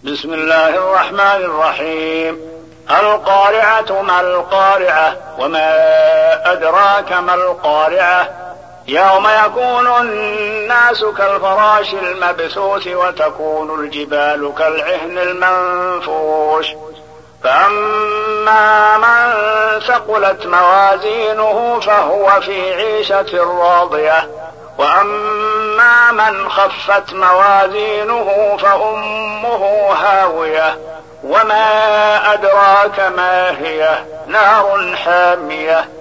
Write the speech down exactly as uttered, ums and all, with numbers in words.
بسم الله الرحمن الرحيم. القارعة ما القارعة وما أدراك ما القارعة يوم يكون الناس كالفراش المبثوث وتكون الجبال كالعهن المنفوش فأما من ثقلت موازينه فهو في عيشة راضية وأما من خفت موازينه فأمه هاوية وما أدراك ما هي نار حامية